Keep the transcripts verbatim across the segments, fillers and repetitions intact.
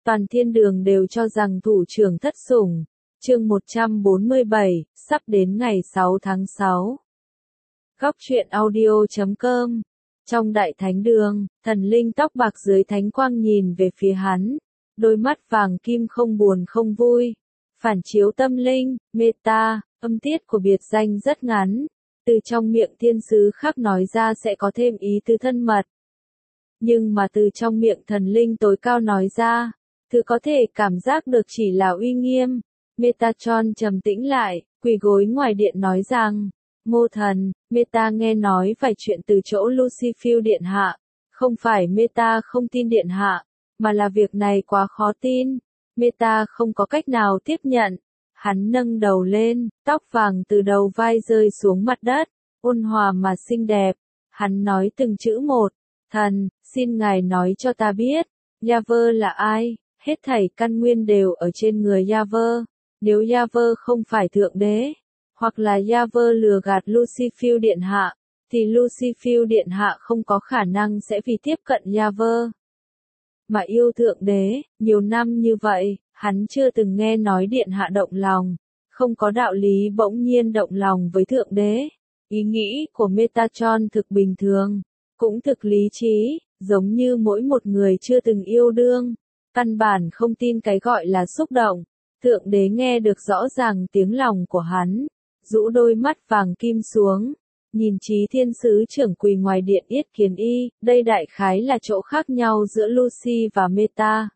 Toàn thiên đường đều cho rằng thủ trưởng thất sủng. Chương một trăm bốn mươi bảy, sắp đến ngày sáu tháng sáu. Góc truyện audio chấm com. Trong đại thánh đường, thần linh tóc bạc dưới thánh quang nhìn về phía hắn, đôi mắt vàng kim không buồn không vui, phản chiếu tâm linh, meta, âm tiết của biệt danh rất ngắn, từ trong miệng thiên sứ khác nói ra sẽ có thêm ý tứ thân mật. Nhưng mà từ trong miệng thần linh tối cao nói ra, thứ có thể cảm giác được chỉ là uy nghiêm. Metatron trầm tĩnh lại, quỳ gối ngoài điện nói rằng, Ngô thần, Meta nghe nói vài chuyện từ chỗ Lucifer điện hạ, không phải Meta không tin điện hạ, mà là việc này quá khó tin, Meta không có cách nào tiếp nhận. Hắn nâng đầu lên, tóc vàng từ đầu vai rơi xuống mặt đất, ôn hòa mà xinh đẹp, hắn nói từng chữ một, thần, xin ngài nói cho ta biết, Yahweh là ai, hết thảy căn nguyên đều ở trên người Yahweh. Nếu Yahweh không phải thượng đế, hoặc là Yahweh lừa gạt Lucifer điện hạ, thì Lucifer điện hạ không có khả năng sẽ vì tiếp cận Yahweh mà yêu thượng đế. Nhiều năm như vậy, hắn chưa từng nghe nói điện hạ động lòng, không có đạo lý bỗng nhiên động lòng với thượng đế. Ý nghĩ của Metatron thực bình thường, cũng thực lý trí, giống như mỗi một người chưa từng yêu đương, căn bản không tin cái gọi là xúc động. Thượng đế nghe được rõ ràng tiếng lòng của hắn, rũ đôi mắt vàng kim xuống, nhìn Chí thiên sứ trưởng quỳ ngoài điện yết kiến y. Đây đại khái là chỗ khác nhau giữa Lucy và Meta.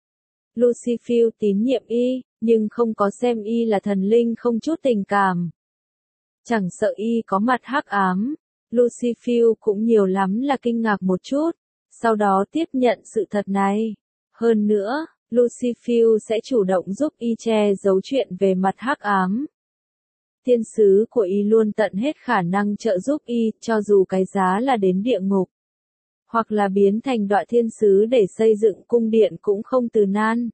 Lucifer tín nhiệm y, nhưng không có xem y là thần linh không chút tình cảm. Chẳng sợ y có mặt hắc ám, Lucifer cũng nhiều lắm là kinh ngạc một chút, sau đó tiếp nhận sự thật này. Hơn nữa, Lucifer sẽ chủ động giúp y che giấu chuyện về mặt hắc ám. Thiên sứ của y luôn tận hết khả năng trợ giúp y, cho dù cái giá là đến địa ngục, hoặc là biến thành đọa thiên sứ để xây dựng cung điện cũng không từ nan.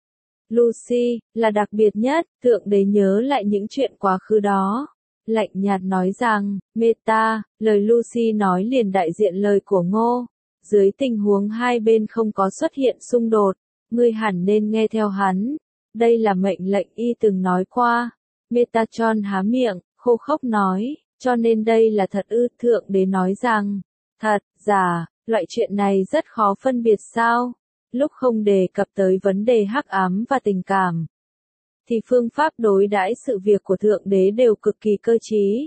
Lucy, là đặc biệt nhất, thượng đế nhớ lại những chuyện quá khứ đó. Lạnh nhạt nói rằng, Meta, lời Lucy nói liền đại diện lời của Ngô. Dưới tình huống hai bên không có xuất hiện xung đột, ngươi hẳn nên nghe theo hắn. Đây là mệnh lệnh y từng nói qua. Metatron há miệng, khô khốc nói, cho nên đây là thật ư? Thượng đế nói rằng, thật, giả, loại chuyện này rất khó phân biệt sao? Lúc không đề cập tới vấn đề hắc ám và tình cảm, thì phương pháp đối đãi sự việc của thượng đế đều cực kỳ cơ trí,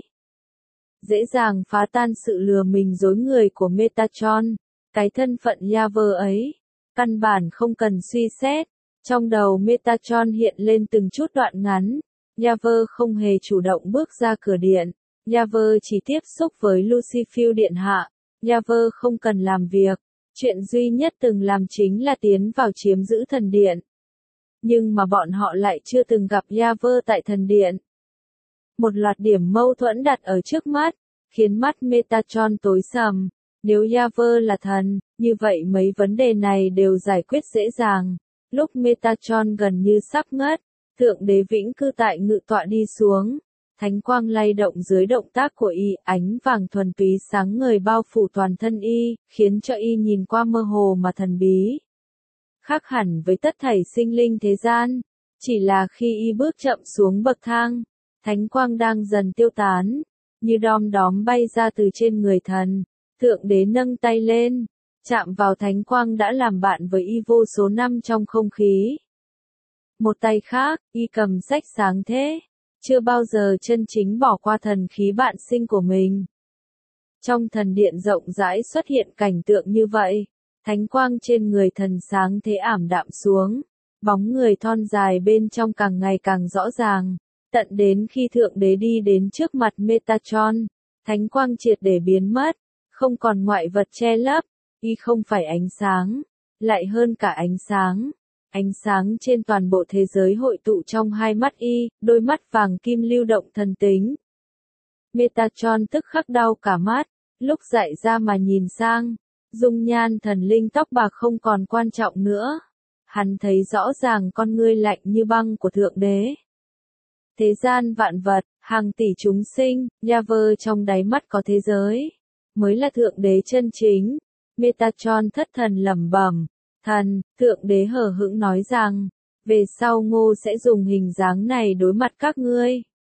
dễ dàng phá tan sự lừa mình dối người của Metatron. Cái thân phận Yahweh ấy, căn bản không cần suy xét. Trong đầu Metatron hiện lên từng chút đoạn ngắn. Yahweh không hề chủ động bước ra cửa điện. Yahweh chỉ tiếp xúc với Lucifer điện hạ. Yahweh không cần làm việc. Chuyện duy nhất từng làm chính là tiến vào chiếm giữ thần điện. Nhưng mà bọn họ lại chưa từng gặp Yahweh tại thần điện. Một loạt điểm mâu thuẫn đặt ở trước mắt, khiến mắt Metatron tối sầm. Nếu Yahweh là thần, như vậy mấy vấn đề này đều giải quyết dễ dàng. Lúc Metatron gần như sắp ngất, thượng đế vĩnh cư tại ngự tọa đi xuống. Thánh quang lay động dưới động tác của y, ánh vàng thuần túy sáng ngời bao phủ toàn thân y, khiến cho y nhìn qua mơ hồ mà thần bí. Khác hẳn với tất thảy sinh linh thế gian, chỉ là khi y bước chậm xuống bậc thang, thánh quang đang dần tiêu tán, như đom đóm bay ra từ trên người thần. Thượng đế nâng tay lên, chạm vào thánh quang đã làm bạn với y vô số năm trong không khí. Một tay khác, y cầm sách sáng thế, chưa bao giờ chân chính bỏ qua thần khí bạn sinh của mình. Trong thần điện rộng rãi xuất hiện cảnh tượng như vậy, thánh quang trên người thần sáng thế ảm đạm xuống, bóng người thon dài bên trong càng ngày càng rõ ràng, tận đến khi thượng đế đi đến trước mặt Metatron, thánh quang triệt để biến mất. Không còn ngoại vật che lấp, y không phải ánh sáng, lại hơn cả ánh sáng. Ánh sáng trên toàn bộ thế giới hội tụ trong hai mắt y, đôi mắt vàng kim lưu động thần tính. Metatron tức khắc đau cả mắt, lúc dại ra mà nhìn sang, dung nhan thần linh tóc bạc không còn quan trọng nữa. Hắn thấy rõ ràng con ngươi lạnh như băng của thượng đế. Thế gian vạn vật, hàng tỷ chúng sinh, Yahweh trong đáy mắt có thế giới, mới là thượng đế chân chính. Metatron thất thần lẩm bẩm, Thần, thượng đế hờ hững nói rằng, về sau Ngô sẽ dùng hình dáng này đối mặt các ngươi.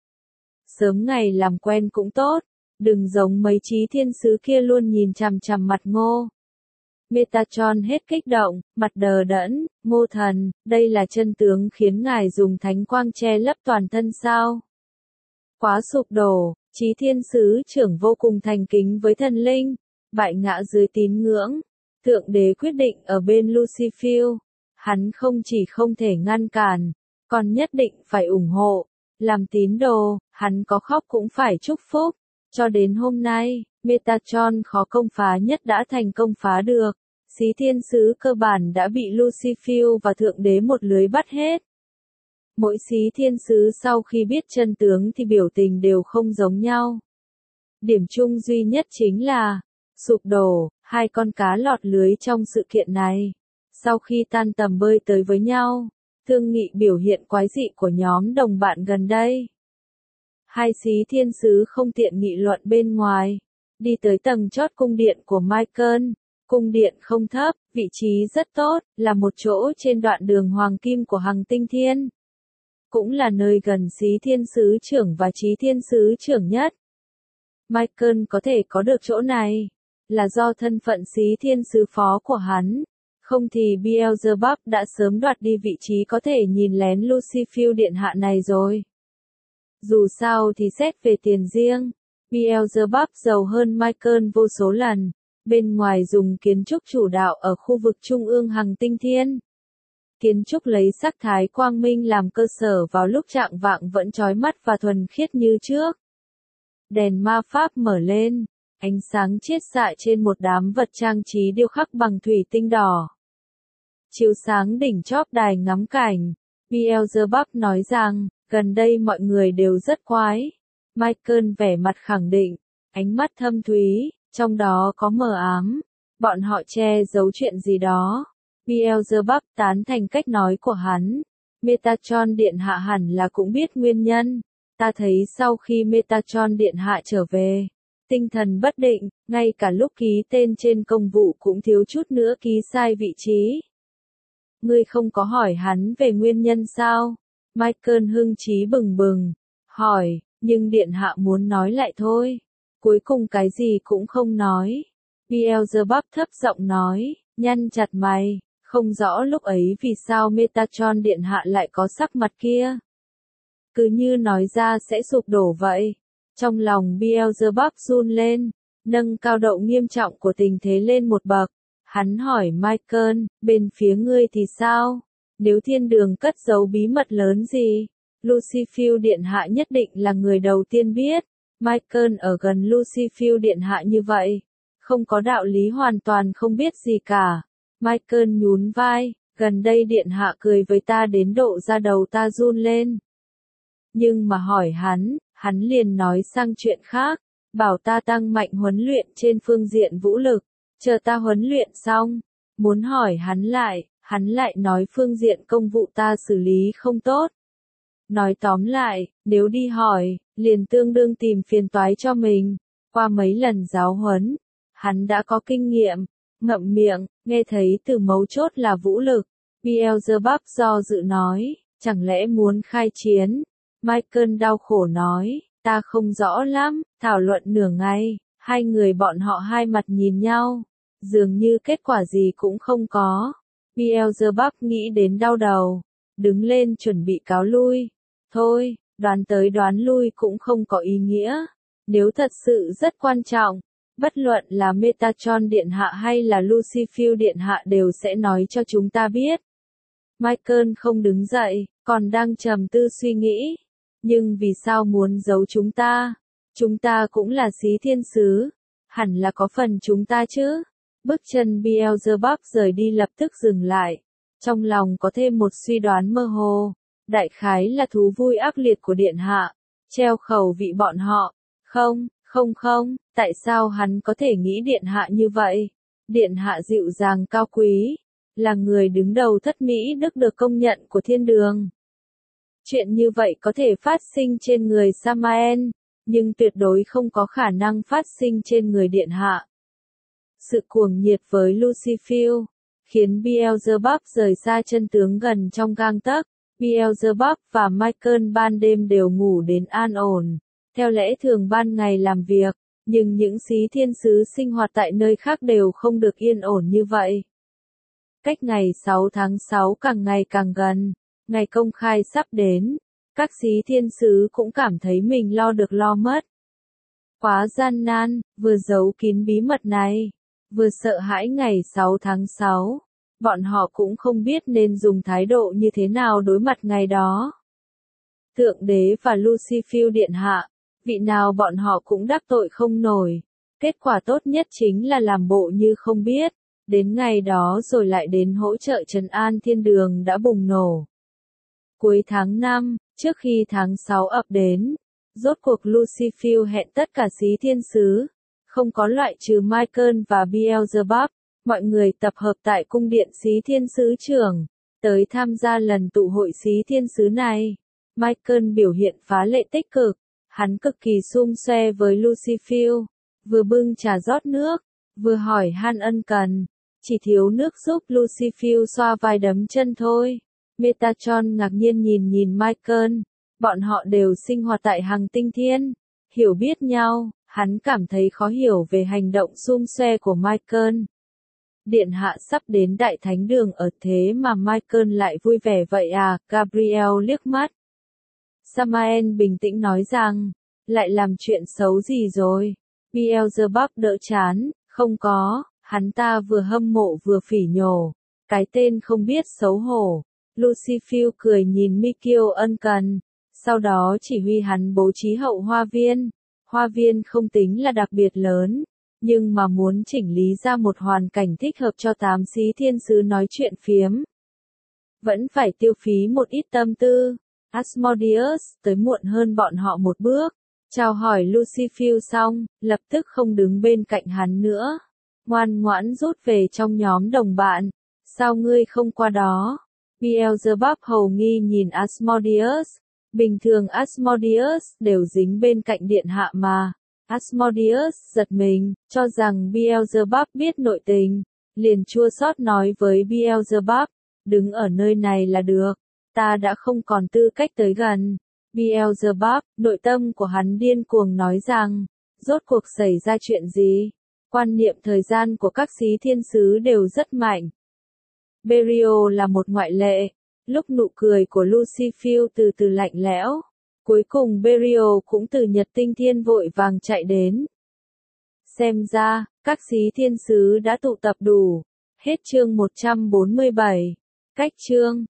Sớm ngày làm quen cũng tốt, đừng giống mấy trí thiên sứ kia luôn nhìn chằm chằm mặt Ngô. Metatron hết kích động, mặt đờ đẫn, Ngô thần, đây là chân tướng khiến ngài dùng thánh quang che lấp toàn thân sao? Quá sụp đổ, trí thiên sứ trưởng vô cùng thành kính với thần linh, bại ngã dưới tín ngưỡng. Thượng đế quyết định ở bên Lucifer, hắn không chỉ không thể ngăn cản, còn nhất định phải ủng hộ. Làm tín đồ, hắn có khóc cũng phải chúc phúc. Cho đến hôm nay, Metatron khó công phá nhất đã thành công phá được. Xí thiên sứ cơ bản đã bị Lucifer và thượng đế một lưới bắt hết. Mỗi xí thiên sứ sau khi biết chân tướng thì biểu tình đều không giống nhau. Điểm chung duy nhất chính là sụp đổ, hai con cá lọt lưới trong sự kiện này. Sau khi tan tầm bơi tới với nhau, thương nghị biểu hiện quái dị của nhóm đồng bạn gần đây. Hai xí thiên sứ không tiện nghị luận bên ngoài, đi tới tầng chót cung điện của Michael. Cung điện không thấp, vị trí rất tốt, là một chỗ trên đoạn đường hoàng kim của Hằng Tinh Thiên. Cũng là nơi gần xí thiên sứ trưởng và trí thiên sứ trưởng nhất. Michael có thể có được chỗ này, là do thân phận xí thiên sứ phó của hắn. Không thì Beelzebub đã sớm đoạt đi vị trí có thể nhìn lén Lucifer điện hạ này rồi. Dù sao thì xét về tiền riêng, Beelzebub giàu hơn Michael vô số lần. Bên ngoài dùng kiến trúc chủ đạo ở khu vực trung ương Hằng Tinh Thiên. Kiến trúc lấy sắc thái quang minh làm cơ sở vào lúc trạng vạng vẫn chói mắt và thuần khiết như trước. Đèn ma pháp mở lên, ánh sáng chiết xạ trên một đám vật trang trí điêu khắc bằng thủy tinh đỏ. Chiếu sáng đỉnh chóp đài ngắm cảnh, Beelzebub nói rằng, gần đây mọi người đều rất quái. Michael vẻ mặt khẳng định, ánh mắt thâm thúy. Trong đó có mờ ám, bọn họ che giấu chuyện gì đó. Beelzebub tán thành cách nói của hắn. Metatron điện hạ hẳn là cũng biết nguyên nhân. Ta thấy sau khi Metatron điện hạ trở về, tinh thần bất định, ngay cả lúc ký tên trên công vụ cũng thiếu chút nữa ký sai vị trí. Ngươi không có hỏi hắn về nguyên nhân sao? Michael hưng trí bừng bừng, hỏi, nhưng điện hạ muốn nói lại thôi. Cuối cùng cái gì cũng không nói. Beelzebub thấp giọng nói, nhăn chặt mày, không rõ lúc ấy vì sao Metatron điện hạ lại có sắc mặt kia. Cứ như nói ra sẽ sụp đổ vậy. Trong lòng Beelzebub run lên, nâng cao độ nghiêm trọng của tình thế lên một bậc. Hắn hỏi Michael, bên phía ngươi thì sao? Nếu thiên đường cất giấu bí mật lớn gì, Lucifer điện hạ nhất định là người đầu tiên biết. Michael ở gần Lucifer điện hạ như vậy, không có đạo lý hoàn toàn không biết gì cả. Michael nhún vai, gần đây điện hạ cười với ta đến độ da đầu ta run lên. Nhưng mà hỏi hắn, hắn liền nói sang chuyện khác, bảo ta tăng mạnh huấn luyện trên phương diện vũ lực, chờ ta huấn luyện xong, muốn hỏi hắn lại, hắn lại nói phương diện công vụ ta xử lý không tốt. Nói tóm lại, nếu đi hỏi, liền tương đương tìm phiền toái cho mình. Qua mấy lần giáo huấn, hắn đã có kinh nghiệm. Ngậm miệng, nghe thấy từ mấu chốt là vũ lực. Beelzebub do dự nói, chẳng lẽ muốn khai chiến? Michael đau khổ nói, ta không rõ lắm. Thảo luận nửa ngày, hai người bọn họ hai mặt nhìn nhau, dường như kết quả gì cũng không có. Beelzebub nghĩ đến đau đầu, đứng lên chuẩn bị cáo lui. Thôi, đoán tới đoán lui cũng không có ý nghĩa. Nếu thật sự rất quan trọng, bất luận là Metatron điện hạ hay là Lucifer điện hạ đều sẽ nói cho chúng ta biết. Michael không đứng dậy, còn đang trầm tư suy nghĩ. Nhưng vì sao muốn giấu chúng ta? Chúng ta cũng là xí thiên sứ, hẳn là có phần chúng ta chứ. Bước chân Beelzebub rời đi lập tức dừng lại. Trong lòng có thêm một suy đoán mơ hồ. Đại khái là thú vui ác liệt của điện hạ, treo khẩu vị bọn họ. Không, không không, tại sao hắn có thể nghĩ điện hạ như vậy? Điện hạ dịu dàng cao quý, là người đứng đầu thất Mỹ Đức được công nhận của thiên đường. Chuyện như vậy có thể phát sinh trên người Samael, nhưng tuyệt đối không có khả năng phát sinh trên người điện hạ. Sự cuồng nhiệt với Lucifer, khiến Beelzebub rời xa chân tướng gần trong gang tấc. Beelzebub và Michael ban đêm đều ngủ đến an ổn, theo lẽ thường ban ngày làm việc, nhưng những xí thiên sứ sinh hoạt tại nơi khác đều không được yên ổn như vậy. Cách ngày sáu tháng sáu càng ngày càng gần, ngày công khai sắp đến, các xí thiên sứ cũng cảm thấy mình lo được lo mất. Quá gian nan, vừa giấu kín bí mật này, vừa sợ hãi ngày sáu tháng sáu. Bọn họ cũng không biết nên dùng thái độ như thế nào đối mặt ngày đó. Thượng đế và Lucifer điện hạ, vị nào bọn họ cũng đắc tội không nổi. Kết quả tốt nhất chính là làm bộ như không biết, đến ngày đó rồi lại đến hỗ trợ trấn an thiên đường đã bùng nổ. Cuối tháng năm, trước khi tháng sáu ập đến, rốt cuộc Lucifer hẹn tất cả xí thiên sứ, không có loại trừ Michael và Beelzebub. Mọi người tập hợp tại cung điện xí thiên sứ trưởng, tới tham gia lần tụ hội xí thiên sứ này. Michael biểu hiện phá lệ tích cực, hắn cực kỳ sum xoe với Lucifer, vừa bưng trà rót nước, vừa hỏi han ân cần, chỉ thiếu nước giúp Lucifer xoa vai đấm chân thôi. Metatron ngạc nhiên nhìn nhìn Michael, bọn họ đều sinh hoạt tại hành tinh thiên, hiểu biết nhau, hắn cảm thấy khó hiểu về hành động sum xoe của Michael. Điện hạ sắp đến đại thánh đường ở thế mà Michael lại vui vẻ vậy à, Gabriel liếc mắt. Samael bình tĩnh nói rằng, lại làm chuyện xấu gì rồi? Beelzebub đỡ chán, không có, hắn ta vừa hâm mộ vừa phỉ nhổ, cái tên không biết xấu hổ. Lucifer cười nhìn Michael ân cần, sau đó chỉ huy hắn bố trí hậu hoa viên. Hoa viên không tính là đặc biệt lớn, nhưng mà muốn chỉnh lý ra một hoàn cảnh thích hợp cho tám xí thiên sứ nói chuyện phiếm, vẫn phải tiêu phí một ít tâm tư. Asmodeus tới muộn hơn bọn họ một bước, chào hỏi Lucifer xong, lập tức không đứng bên cạnh hắn nữa, ngoan ngoãn rút về trong nhóm đồng bạn. Sao ngươi không qua đó? Beelzebub hầu nghi nhìn Asmodeus. Bình thường Asmodeus đều dính bên cạnh điện hạ mà. Asmodeus giật mình, cho rằng Beelzebub biết nội tình, liền chua xót nói với Beelzebub, đứng ở nơi này là được, ta đã không còn tư cách tới gần. Beelzebub, nội tâm của hắn điên cuồng nói rằng, rốt cuộc xảy ra chuyện gì? Quan niệm thời gian của các xí thiên sứ đều rất mạnh. Berial là một ngoại lệ. Lúc nụ cười của Lucifer từ từ lạnh lẽo, cuối cùng Berial cũng từ Nhật Tinh Thiên vội vàng chạy đến. Xem ra, các xí thiên sứ đã tụ tập đủ. Hết chương một trăm bốn mươi bảy. Cách chương